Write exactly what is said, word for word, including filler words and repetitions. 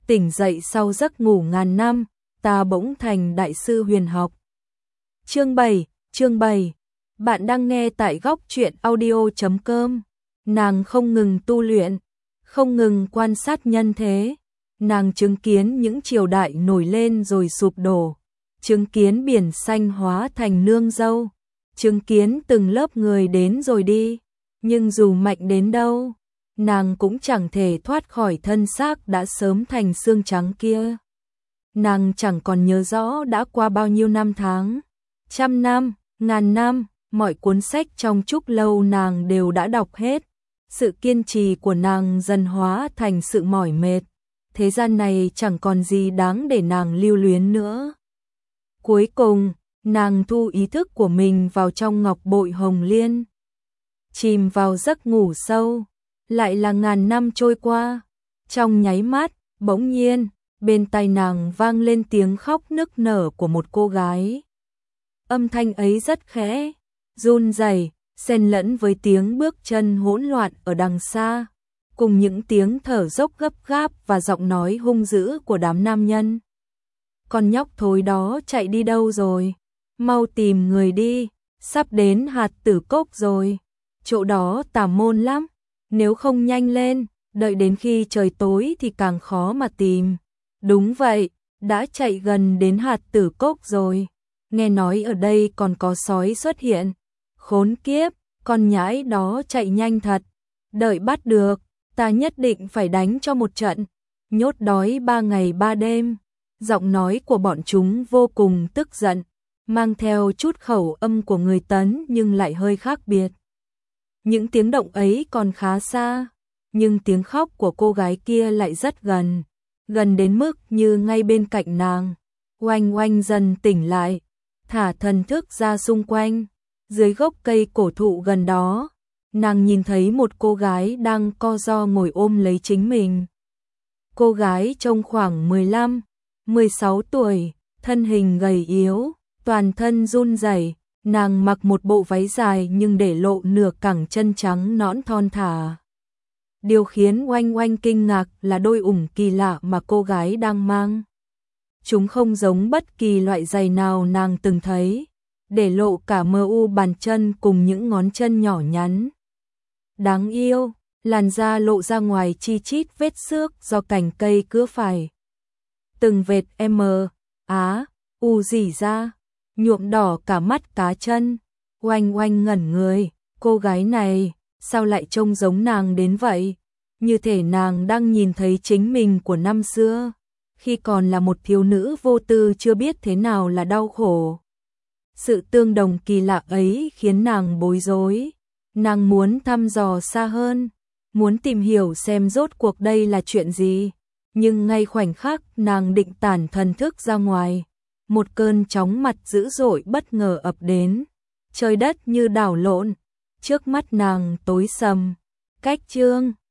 tỉnh dậy sau giấc ngủ ngàn năm, ta bỗng thành đại sư huyền học. Chương bảy, chương bảy. Bạn đang nghe tại góc truyện audio chấm com. Nàng không ngừng tu luyện, không ngừng quan sát nhân thế. Nàng chứng kiến những triều đại nổi lên rồi sụp đổ, chứng kiến biển xanh hóa thành nương dâu, chứng kiến từng lớp người đến rồi đi. Nhưng dù mạnh đến đâu, nàng cũng chẳng thể thoát khỏi thân xác đã sớm thành xương trắng kia. Nàng chẳng còn nhớ rõ đã qua bao nhiêu năm tháng, trăm năm, ngàn năm, mọi cuốn sách trong trúc lâu nàng đều đã đọc hết. Sự kiên trì của nàng dần hóa thành sự mỏi mệt. Thế gian này chẳng còn gì đáng để nàng lưu luyến nữa. Cuối cùng, nàng thu ý thức của mình vào trong ngọc bội hồng liên, chìm vào giấc ngủ sâu. Lại là ngàn năm trôi qua, trong nháy mắt, bỗng nhiên, bên tai nàng vang lên tiếng khóc nức nở của một cô gái. Âm thanh ấy rất khẽ, run rẩy, xen lẫn với tiếng bước chân hỗn loạn ở đằng xa, cùng những tiếng thở dốc gấp gáp và giọng nói hung dữ của đám nam nhân. Con nhóc thối đó chạy đi đâu rồi? Mau tìm người đi, sắp đến hạt tử cốc rồi. Chỗ đó tà môn lắm, nếu không nhanh lên, đợi đến khi trời tối thì càng khó mà tìm. Đúng vậy, đã chạy gần đến hạt tử cốc rồi. Nghe nói ở đây còn có sói xuất hiện. Khốn kiếp, con nhãi đó chạy nhanh thật. Đợi bắt được, ta nhất định phải đánh cho một trận. Nhốt đói ba ngày ba đêm. Giọng nói của bọn chúng vô cùng tức giận, mang theo chút khẩu âm của người Tấn nhưng lại hơi khác biệt. Những tiếng động ấy còn khá xa, nhưng tiếng khóc của cô gái kia lại rất gần, gần đến mức như ngay bên cạnh nàng. Oanh oanh dần tỉnh lại, thả thần thức ra xung quanh, dưới gốc cây cổ thụ gần đó, nàng nhìn thấy một cô gái đang co ro ngồi ôm lấy chính mình. Cô gái trông khoảng mười lăm, mười sáu tuổi, thân hình gầy yếu, toàn thân run rẩy. Nàng mặc một bộ váy dài nhưng để lộ nửa cẳng chân trắng nõn thon thả. Điều khiến Oanh Oanh kinh ngạc là đôi ủng kỳ lạ mà cô gái đang mang. Chúng không giống bất kỳ loại giày nào nàng từng thấy, để lộ cả mờ u bàn chân cùng những ngón chân nhỏ nhắn. Đáng yêu, làn da lộ ra ngoài chi chít vết xước do cành cây cứa phải. Từng vệt M, Á, U rỉ ra, nhuộm đỏ cả mắt cá chân. Oanh Oanh ngẩn người, cô gái này, sao lại trông giống nàng đến vậy? Như thể nàng đang nhìn thấy chính mình của năm xưa, khi còn là một thiếu nữ vô tư chưa biết thế nào là đau khổ. Sự tương đồng kỳ lạ ấy khiến nàng bối rối, nàng muốn thăm dò xa hơn, muốn tìm hiểu xem rốt cuộc đây là chuyện gì. Nhưng ngay khoảnh khắc nàng định tản thần thức ra ngoài, một cơn chóng mặt dữ dội bất ngờ ập đến, trời đất như đảo lộn, trước mắt nàng tối sầm. Cách chương